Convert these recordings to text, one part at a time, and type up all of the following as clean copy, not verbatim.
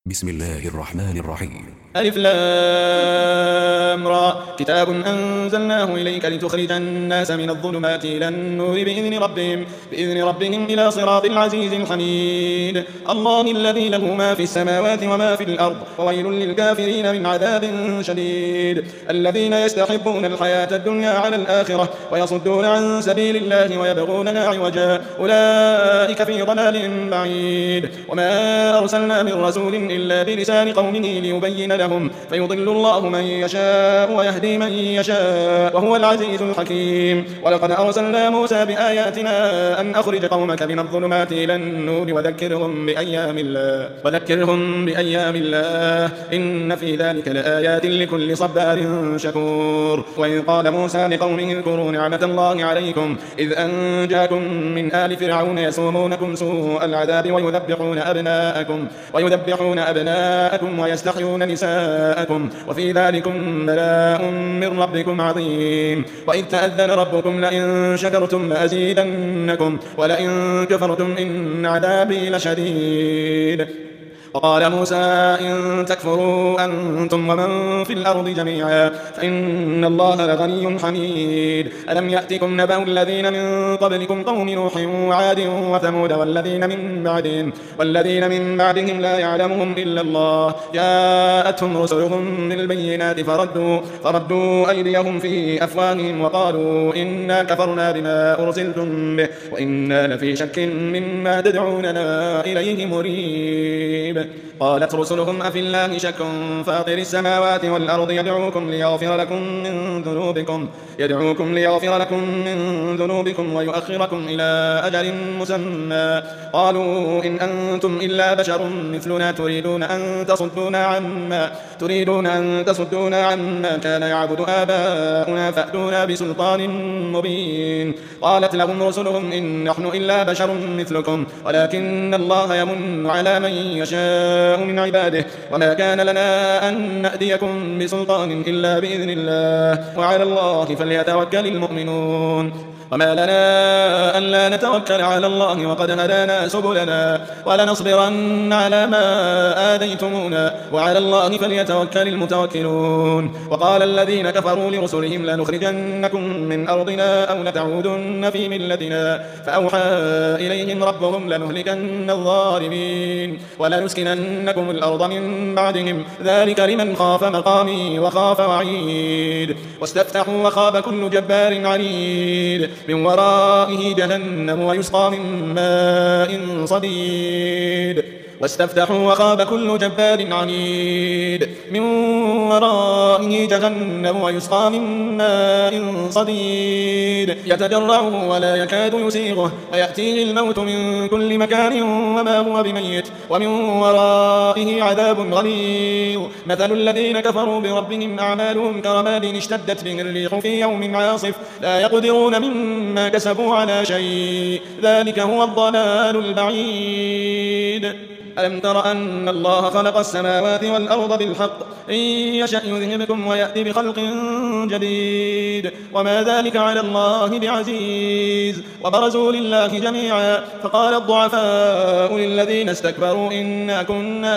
بسم الله الرحمن الرحيم. ألف لام را كتاب أنزلناه إليك لتخرج الناس من الظلمات إلى النور بإذن ربهم إلى صراط العزيز الحميد. الله الذي له ما في السماوات وما في الأرض وويل للكافرين من عذاب شديد. الذين يستحبون الحياة الدنيا على الآخرة ويصدون عن سبيل الله ويبغونها عوجا أولئك في ضلال بعيد. وما أرسلنا من رسول إلا بلسان قومه ليبين لهم فيضل الله من يشاء ويهدي من يشاء وهو العزيز الحكيم. ولقد أرسلنا موسى بآياتنا أن أخرج قومك من الظلمات إلى النور وذكرهم بأيام الله إن في ذلك لآيات لكل صبار شكور. وإذ قال موسى لقومه اذكروا نعمة الله عليكم إذ أنجاكم من آل فرعون يسومونكم سوء العذاب ويذبحون أبناءكم ويستحيون نساءكم وفي ذلكم بلاء من ربكم عظيم. وإذ تأذن ربكم لئن شكرتم لأزيدنكم ولئن كفرتم إن عذابي لشديد. وقال موسى إن تكفروا أنتم ومن في الأرض جميعا فإن الله لغني حميد. ألم يأتكم نبأ الذين من قبلكم قوم نوح وعاد وثمود والذين من بعدهم لا يعلمهم إلا الله جاءتهم رسلهم بالبينات فردوا أيديهم في أفواههم وقالوا إنا كفرنا بما أرسلتم به وإنا لفي شك مما تدعوننا إليه مريب. قالت رسلهم أفي الله شك فاطر السماوات والأرض يدعوكم ليغفر لكم من ذنوبكم ويؤخركم إلى أجل مسمى. قالوا إن أنتم إلا بشر مثلنا تريدون أن تصدونا عما كان يعبد آباؤنا فأتونا بسلطان مبين. قالت لهم رسلهم إن نحن إلا بشر مثلكم ولكن الله يمن على من يشاء من عباده وما كان لنا أن نأتيكم بسلطان إلا بإذن الله وعلى الله فليتوكل المؤمنون. وما لنا ألا نتوكل على الله وقد هدانا سبلنا ولنصبرن على ما آذيتمونا وعلى الله فليتوكل المتوكلون. وقال الذين كفروا لرسلهم لنخرجنكم من أرضنا أو لتعودن في ملتنا فأوحى إليهم ربهم لنهلكن الظالمين ولنسكننكم الأرض من بعدهم ذلك لمن خاف مقامي وخاف وعيد. واستفتحوا وخاب كل جبار عنيد من ورائه جهنم ويسقى من ماء صديد. واستفتحوا وخاب كل جبار عنيد من ورائه جهنم ويسقى من ماء صديد يتجرعه ولا يكاد يسيغه ويأتيه الموت من كل مكان وما هو بميت ومن ورائه عذاب غليظ. مثل الذين كفروا بربهم أعمالهم كرماد اشتدت به الريح في يوم عاصف لا يقدرون مما كسبوا على شيء ذلك هو الضلال البعيد. ألم تر أن الله خلق السماوات والأرض بالحق إن يشأ يذهبكم ويأتي بخلق جديد وما ذلك على الله بعزيز. وبرزوا لله جميعا فقال الضعفاء للذين استكبروا إنا كنا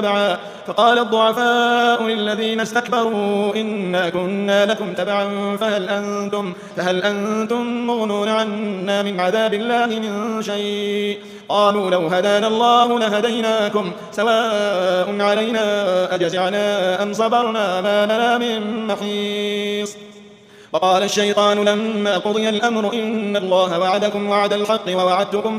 لكم تبعا فهل أنتم مغنون عنا من عذاب الله من شيء. قالوا لو هدانا الله لهديناكم سواء علينا أجزعنا أم صبرنا ما لنا من محيص. وقال الشيطان لما قضي الأمر إن الله وعدكم وعد الحق ووعدتكم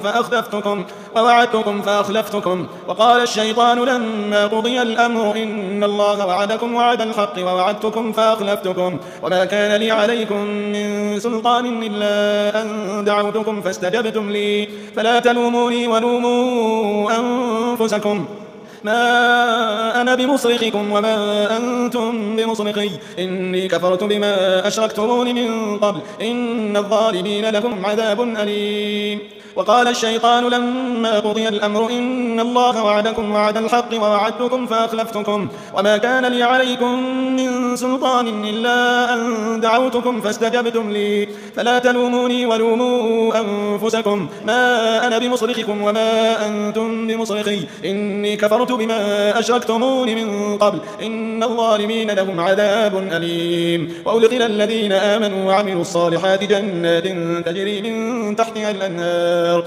فأخلفتكم. وقال الشيطان لما قضي الأمر إن الله وعدكم وعد الحق ووعدتكم فأخلفتكم وما كان لي عليكم من سلطان إلا أن دعوتكم فاستجبتم لي فلا تلوموني ولوموا أنفسكم ما أنا بمصرخكم وما أنتم بمصرخي إني كفرت بما أشركتمون من قبل إن الظالمين لهم عذاب أليم. وقال الشيطان لما قضي الأمر إن الله وعدكم وعد الحق ووعدتكم فأخلفتكم وما كان لي عليكم من سلطان إلا أن دعوتكم فاستجبتم لي فلا تلوموني ولوموا أنفسكم، ما أنا بمصرخكم وما أنتم بمصرخي، إني كفرت بما أشركتمون من قبل، إن الظالمين لهم عذاب أليم. وأدخل الذين آمنوا وعملوا الصالحات جنات تجري من تحتها الأنهار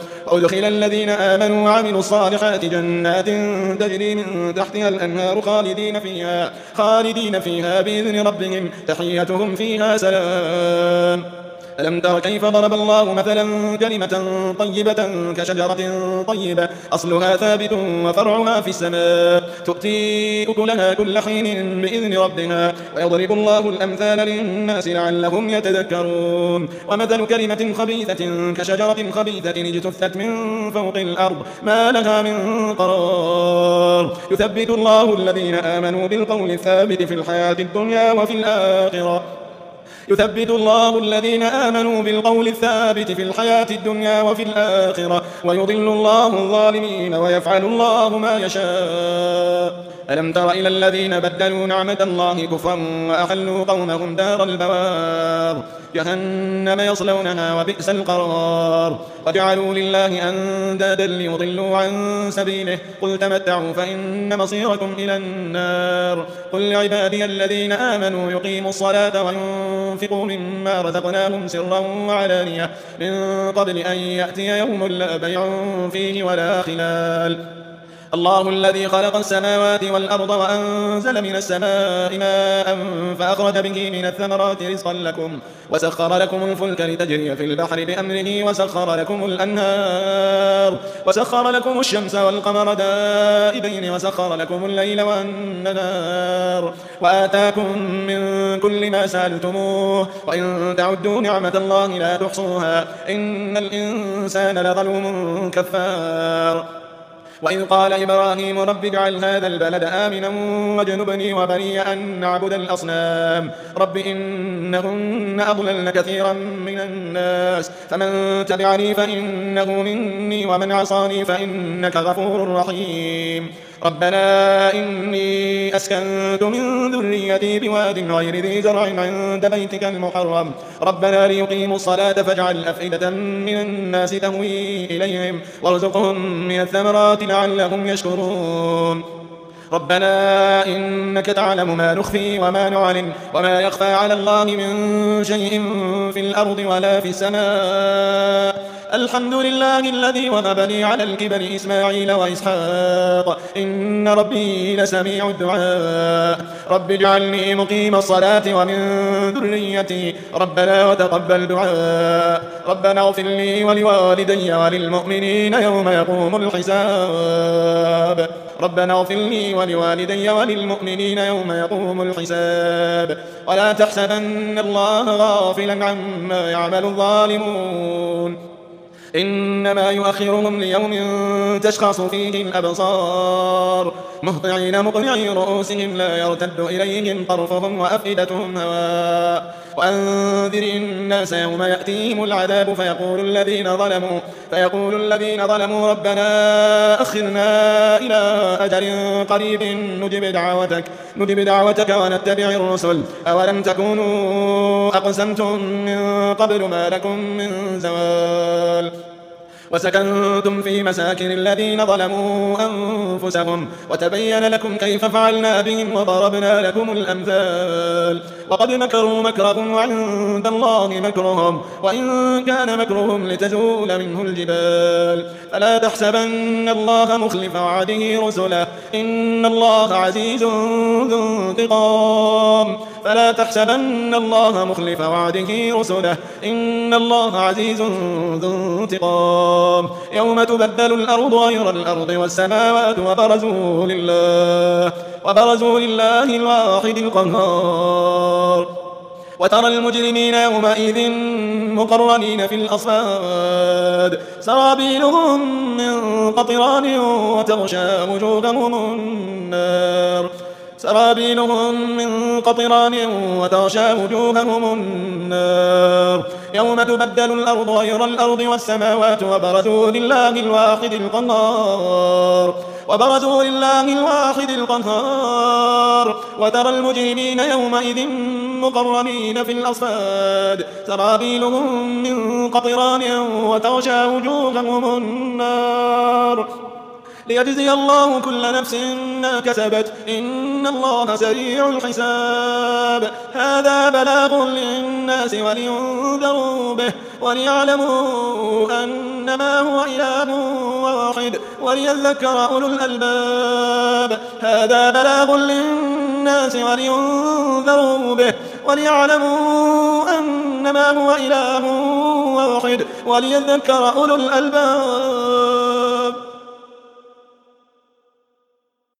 خالدين فيها بإذن ربهم تحيتهم فيها سلام. ألم تر كيف ضرب الله مثلا كلمة طيبة كشجرة طيبة أصلها ثابت وفرعها في السماء تؤتي أكلها كل حين بإذن ربها ويضرب الله الأمثال للناس لعلهم يتذكرون. ومثل كلمة خبيثة كشجرة خبيثة اجتثت من فوق الأرض ما لها من قرار يثبت الله الذين آمنوا بالقول الثابت في الحياة الدنيا وفي الآخرة ويضل الله الظالمين ويفعل الله ما يشاء. ألم تر إلى الذين بدلوا نعمة الله كفرا وأحلوا قومهم دار البوار جهنم يصلونها وبئس القرار وجعلوا لله أندادا ليضلوا عن سبيله قل تمتعوا فإن مصيركم إلى النار. قل لعبادي الذين آمنوا يقيموا الصلاة وينفقوا مما رزقناهم سرا وعلانية من قبل أن يأتي يوم لا بيع فيه ولا خلال. الله الذي خلق السماوات والأرض وأنزل من السماء ماء فأخرج به من الثمرات رزقا لكم وسخر لكم الفلك لتجري في البحر بأمره وسخر لكم الأنهار وسخر لكم الشمس والقمر دائبين وسخر لكم الليل والنهار وآتاكم من كل ما سألتموه وإن تعدوا نعمة الله لا تحصوها إن الإنسان لظلوم كفار. وإذ قال إبراهيم رب اجعل هذا البلد آمنا واجنبني وبني أن نعبد الأصنام رب إنهن أضللن كثيرا من الناس فمن تبعني فإنه مني ومن عصاني فإنك غفور رحيم. ربنا إني أسكنت من ذريتي بواد غير ذي زرع عند بيتك المحرم ربنا ليقيموا الصلاة فاجعل أفئدة من الناس تهوي إليهم وارزقهم من الثمرات لعلهم يشكرون. ربنا إنك تعلم ما نخفي وما نعلن وما يخفى على الله من شيء في الأرض ولا في السماء. الحمد لله الذي وهب لي على الكبر إسماعيل وإسحاق إن ربي لسميع الدعاء. رب اجعلني مقيم الصلاة ومن ذريتي ربنا وتقبل دعاء. ربنا اغفر لي ولوالدي وللمؤمنين يوم يقوم الحساب. ربنا اغفر لي ولوالدي وللمؤمنين يوم يقوم الحساب. ولا تحسبن الله غافلا عما يعمل الظالمون إنما يؤخرهم ليوم تشخص فيه الأبصار مهطعين مقنعي رؤوسهم لا يرتد إليهم طرفهم وأفئدتهم هواء. وأنذر الناس يوم يأتيهم العذاب فيقول الذين ظلموا ربنا أخرنا إلى أجل قريب نجب دعوتك ونتبع الرسل أولم تكونوا أقسمتم من قبل ما لكم من زوال. وسكنتم في مساكن الذين ظلموا أنفسهم وتبين لكم كيف فعلنا بهم وضربنا لكم الأمثال. وقد مكروا مكرهم وعند الله مكرهم وإن كان مكرهم لتزول منه الجبال. فلا تحسبن الله مخلف وعده رسله إن الله عزيز ذو انتقام. فلا تحسبن الله مخلف وعده رسله إن الله عزيز ذو انتقام. يوم تبدل الأرض غير الأرض والسماوات وبرزوا لله الواحد القهار. وترى المجرمين يومئذ مقرنين في الأصفاد سرابيلهم من قطران وتغشى وجوههم النار. سرابيلهم من قطران وتغشى وجوههم النار يوم تبدل الأرض غير الأرض والسماوات وبرزوا لله الواحد القهار وترى المجرمين يومئذ مقرنين في الأصفاد سرابيلهم من قطران وتغشى وجوههم النار ليجزي الله كل نفس ما كسبت إن الله سريع الحساب هذا بلاغ للناس ولينذروا به وليعلموا أنما هو إله واحد وليذكر أولو الألباب هذا بلاغ للناس ولينذروا به وليعلموا أنما هو إله واحد وليذكر أولو الألباب